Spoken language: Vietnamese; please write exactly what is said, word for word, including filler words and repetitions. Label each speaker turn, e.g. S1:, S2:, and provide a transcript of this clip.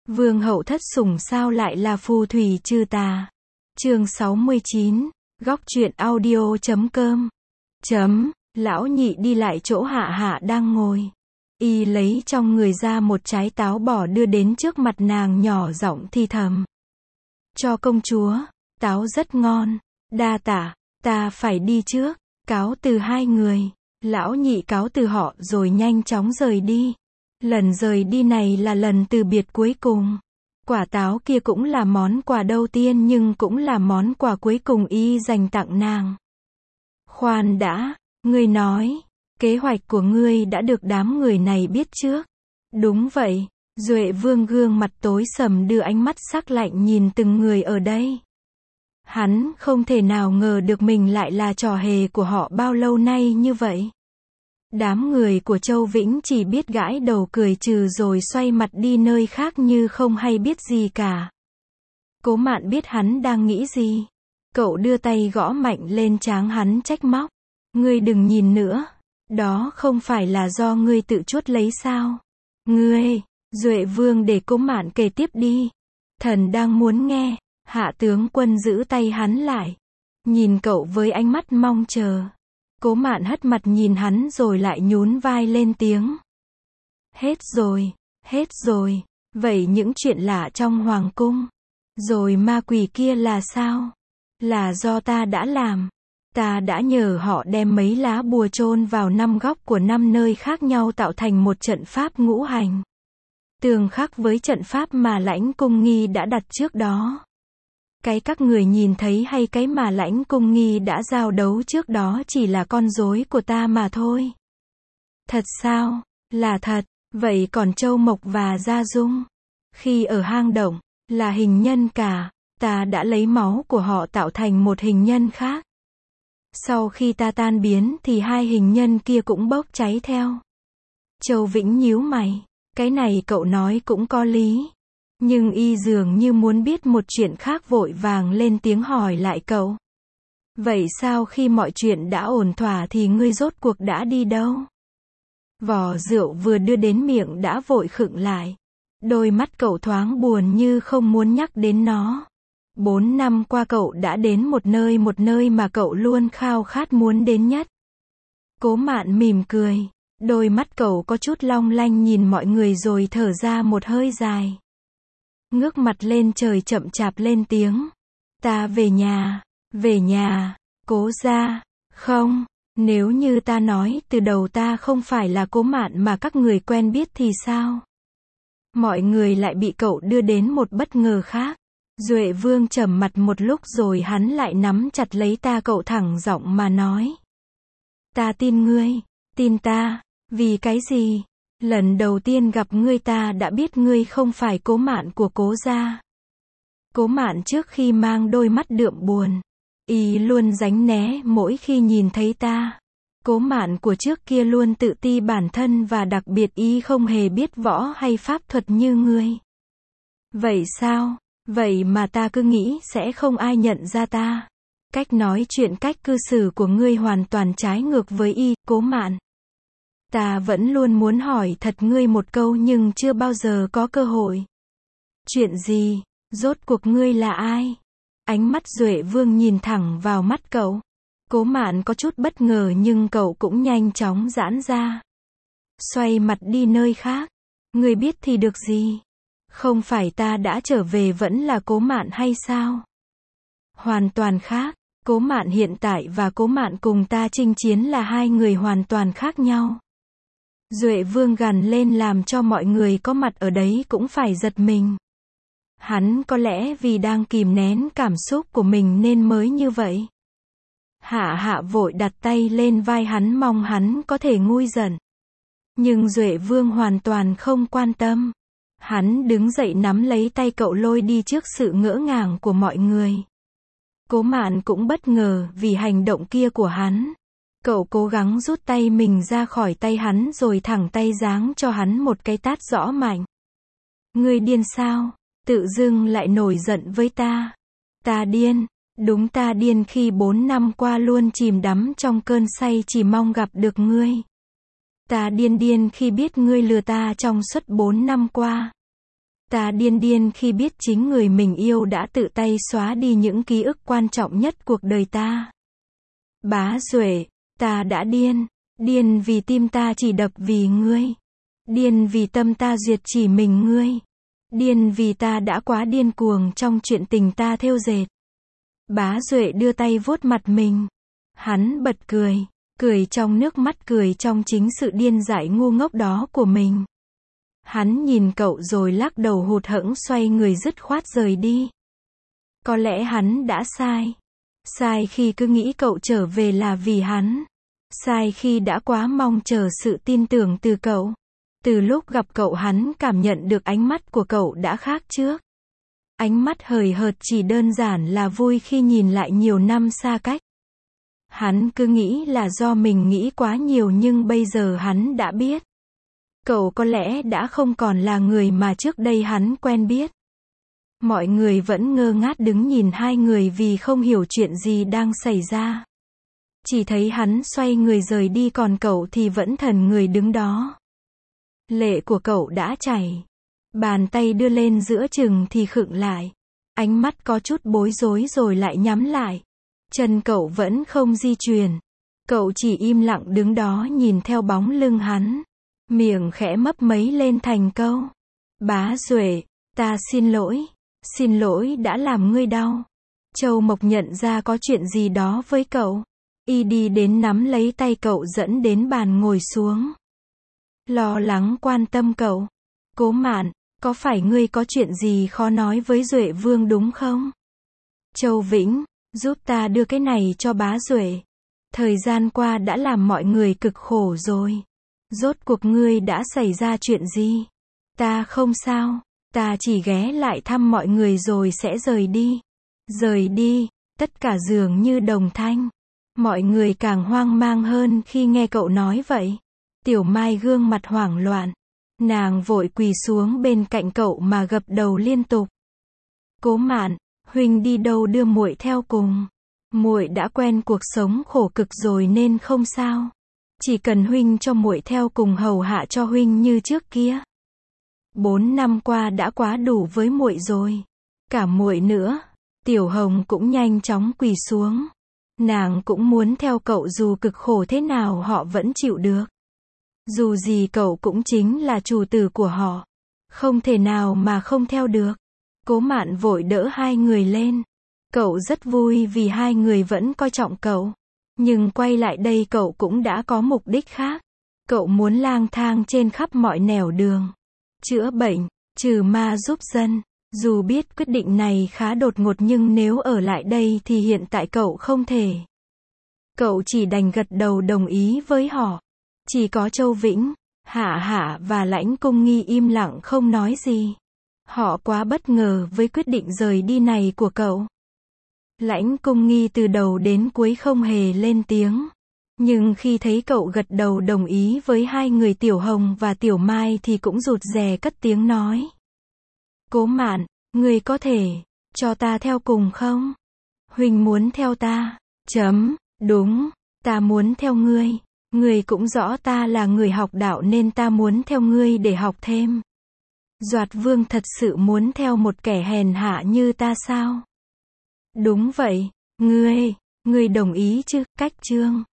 S1: Vương hậu thất sủng sao lại là phù thủy trừ tà. Chương sáu mươi chín, góc truyện audio chấm com. Chấm, lão nhị đi lại chỗ Hạ Hạ đang ngồi. Y lấy trong người ra một trái táo bò đưa đến trước mặt nàng, nhỏ giọng thì thầm. Cho công chúa, táo rất ngon, đa tạ, ta phải đi trước, cáo từ hai người. Lão nhị cáo từ họ rồi nhanh chóng rời đi. Lần rời đi này là lần từ biệt cuối cùng. Quả táo kia cũng là món quà đầu tiên nhưng cũng là món quà cuối cùng y dành tặng nàng. Khoan đã, ngươi nói, kế hoạch của ngươi đã được đám người này biết trước. Đúng vậy, Duệ Vương gương mặt tối sầm đưa ánh mắt sắc lạnh nhìn từng người ở đây. Hắn không thể nào ngờ được mình lại là trò hề của họ bao lâu nay như vậy. Đám người của Châu Vĩnh chỉ biết gãi đầu cười trừ rồi xoay mặt đi nơi khác như không hay biết gì cả. Cố Mạn biết hắn đang nghĩ gì. Cậu đưa tay gõ mạnh lên trán hắn trách móc. Ngươi đừng nhìn nữa. Đó không phải là do ngươi tự chuốt lấy sao? Ngươi, Duệ Vương để Cố Mạn kể tiếp đi. Thần đang muốn nghe. Hạ tướng quân giữ tay hắn lại. Nhìn cậu với ánh mắt mong chờ. Cố Mạn hất mặt nhìn hắn rồi lại nhún vai lên tiếng. Hết rồi, hết rồi. Vậy những chuyện lạ trong hoàng cung. Rồi ma quỷ kia là sao? Là do ta đã làm. Ta đã nhờ họ đem mấy lá bùa chôn vào năm góc của năm nơi khác nhau tạo thành một trận pháp ngũ hành. Tương khắc với trận pháp mà Lãnh Cung Nghi đã đặt trước đó. Cái các người nhìn thấy hay cái mà Lãnh Cung Nghi đã giao đấu trước đó chỉ là con rối của ta mà thôi. Thật sao? Là thật. Vậy còn Châu Mộc và Gia Dung? Khi ở hang động, là hình nhân cả. Ta đã lấy máu của họ tạo thành một hình nhân khác. Sau khi ta tan biến thì hai hình nhân kia cũng bốc cháy theo. Châu Vĩnh nhíu mày. Cái này cậu nói cũng có lý. Nhưng y dường như muốn biết một chuyện khác vội vàng lên tiếng hỏi lại cậu. Vậy sao khi mọi chuyện đã ổn thỏa thì ngươi rốt cuộc đã đi đâu? Vò rượu vừa đưa đến miệng đã vội khựng lại. Đôi mắt cậu thoáng buồn như không muốn nhắc đến nó. Bốn năm qua cậu đã đến một nơi một nơi mà cậu luôn khao khát muốn đến nhất. Cố Mạn mỉm cười. Đôi mắt cậu có chút long lanh nhìn mọi người rồi thở ra một hơi dài. Ngước mặt lên trời chậm chạp lên tiếng. Ta về nhà, về nhà, Cố gia. Không, nếu như ta nói từ đầu ta không phải là Cố Mạn mà các người quen biết thì sao? Mọi người lại bị cậu đưa đến một bất ngờ khác. Duệ Vương trầm mặt một lúc rồi hắn lại nắm chặt lấy ta cậu thẳng giọng mà nói. Ta tin ngươi, tin ta, vì cái gì? Lần đầu tiên gặp ngươi ta đã biết ngươi không phải Cố Mạn của Cố gia. Cố Mạn trước khi mang đôi mắt đượm buồn. Y luôn tránh né mỗi khi nhìn thấy ta. Cố Mạn của trước kia luôn tự ti bản thân và đặc biệt y không hề biết võ hay pháp thuật như ngươi. Vậy sao? Vậy mà ta cứ nghĩ sẽ không ai nhận ra ta. Cách nói chuyện cách cư xử của ngươi hoàn toàn trái ngược với y, Cố Mạn. Ta vẫn luôn muốn hỏi thật ngươi một câu nhưng chưa bao giờ có cơ hội. Chuyện gì? Rốt cuộc ngươi là ai? Ánh mắt Duệ Vương nhìn thẳng vào mắt cậu. Cố Mạn có chút bất ngờ nhưng cậu cũng nhanh chóng giãn ra. Xoay mặt đi nơi khác. Ngươi biết thì được gì? Không phải ta đã trở về vẫn là Cố Mạn hay sao? Hoàn toàn khác. Cố Mạn hiện tại và Cố Mạn cùng ta chinh chiến là hai người hoàn toàn khác nhau. Duệ Vương gằn lên làm cho mọi người có mặt ở đấy cũng phải giật mình. Hắn có lẽ vì đang kìm nén cảm xúc của mình nên mới như vậy. Hạ Hạ vội đặt tay lên vai hắn mong hắn có thể nguôi giận. Nhưng Duệ Vương hoàn toàn không quan tâm. Hắn đứng dậy nắm lấy tay cậu lôi đi trước sự ngỡ ngàng của mọi người. Cố Mạn cũng bất ngờ vì hành động kia của hắn. Cậu cố gắng rút tay mình ra khỏi tay hắn rồi thẳng tay giáng cho hắn một cái tát rõ mạnh. Ngươi điên sao? Tự dưng lại nổi giận với ta. Ta điên. Đúng ta điên khi bốn năm qua luôn chìm đắm trong cơn say chỉ mong gặp được ngươi. Ta điên điên khi biết ngươi lừa ta trong suốt bốn năm qua. Ta điên điên khi biết chính người mình yêu đã tự tay xóa đi những ký ức quan trọng nhất cuộc đời ta. Bá Duệ, ta đã điên. Điên vì tim ta chỉ đập vì ngươi. Điên vì tâm ta duyệt chỉ mình ngươi. Điên vì ta đã quá điên cuồng trong chuyện tình ta thêu dệt. Bá Duệ đưa tay vuốt mặt mình. Hắn bật cười. Cười trong nước mắt, cười trong chính sự điên dại ngu ngốc đó của mình. Hắn nhìn cậu rồi lắc đầu hụt hẫng xoay người dứt khoát rời đi. Có lẽ hắn đã sai. Sai khi cứ nghĩ cậu trở về là vì hắn. Sai khi đã quá mong chờ sự tin tưởng từ cậu. Từ lúc gặp cậu hắn cảm nhận được ánh mắt của cậu đã khác trước. Ánh mắt hời hợt chỉ đơn giản là vui khi nhìn lại nhiều năm xa cách. Hắn cứ nghĩ là do mình nghĩ quá nhiều nhưng bây giờ hắn đã biết. Cậu có lẽ đã không còn là người mà trước đây hắn quen biết. Mọi người vẫn ngơ ngác đứng nhìn hai người vì không hiểu chuyện gì đang xảy ra. Chỉ thấy hắn xoay người rời đi còn cậu thì vẫn thần người đứng đó. Lệ của cậu đã chảy. Bàn tay đưa lên giữa chừng thì khựng lại. Ánh mắt có chút bối rối rồi lại nhắm lại. Chân cậu vẫn không di chuyển. Cậu chỉ im lặng đứng đó nhìn theo bóng lưng hắn. Miệng khẽ mấp mấy lên thành câu. Bá Duệ, ta xin lỗi. Xin lỗi đã làm ngươi đau. Châu Mộc nhận ra có chuyện gì đó với cậu. Y đi đến nắm lấy tay cậu dẫn đến bàn ngồi xuống. Lo lắng quan tâm cậu. Cố Mạn, có phải ngươi có chuyện gì khó nói với Duệ Vương đúng không? Châu Vĩnh, giúp ta đưa cái này cho bá Duệ. Thời gian qua đã làm mọi người cực khổ rồi. Rốt cuộc ngươi đã xảy ra chuyện gì? Ta không sao. Ta chỉ ghé lại thăm mọi người rồi sẽ rời đi. Rời đi, tất cả dường như đồng thanh. Mọi người càng hoang mang hơn khi nghe cậu nói vậy. Tiểu Mai gương mặt hoảng loạn. Nàng vội quỳ xuống bên cạnh cậu mà gập đầu liên tục. Cố Mạn, huynh đi đâu đưa muội theo cùng. Muội đã quen cuộc sống khổ cực rồi nên không sao. Chỉ cần huynh cho muội theo cùng hầu hạ cho huynh như trước kia. Bốn năm qua đã quá đủ với muội rồi. Cả muội nữa. Tiểu Hồng cũng nhanh chóng quỳ xuống. Nàng cũng muốn theo cậu dù cực khổ thế nào họ vẫn chịu được. Dù gì cậu cũng chính là chủ tử của họ. Không thể nào mà không theo được. Cố Mạn vội đỡ hai người lên. Cậu rất vui vì hai người vẫn coi trọng cậu. Nhưng quay lại đây cậu cũng đã có mục đích khác. Cậu muốn lang thang trên khắp mọi nẻo đường. Chữa bệnh, trừ ma giúp dân. Dù biết quyết định này khá đột ngột nhưng nếu ở lại đây thì hiện tại cậu không thể. Cậu chỉ đành gật đầu đồng ý với họ. Chỉ có Châu Vĩnh, Hạ Hạ và Lãnh Cung Nghi im lặng không nói gì. Họ quá bất ngờ với quyết định rời đi này của cậu. Lãnh Cung Nghi từ đầu đến cuối không hề lên tiếng. Nhưng khi thấy cậu gật đầu đồng ý với hai người Tiểu Hồng và Tiểu Mai thì cũng rụt rè cất tiếng nói. Cố Mạn, ngươi có thể cho ta theo cùng không? Huynh muốn theo ta. Chấm, đúng, ta muốn theo ngươi. Ngươi cũng rõ ta là người học đạo nên ta muốn theo ngươi để học thêm. Doạt Vương thật sự muốn theo một kẻ hèn hạ như ta sao? Đúng vậy, ngươi, ngươi đồng ý chứ? Cách chương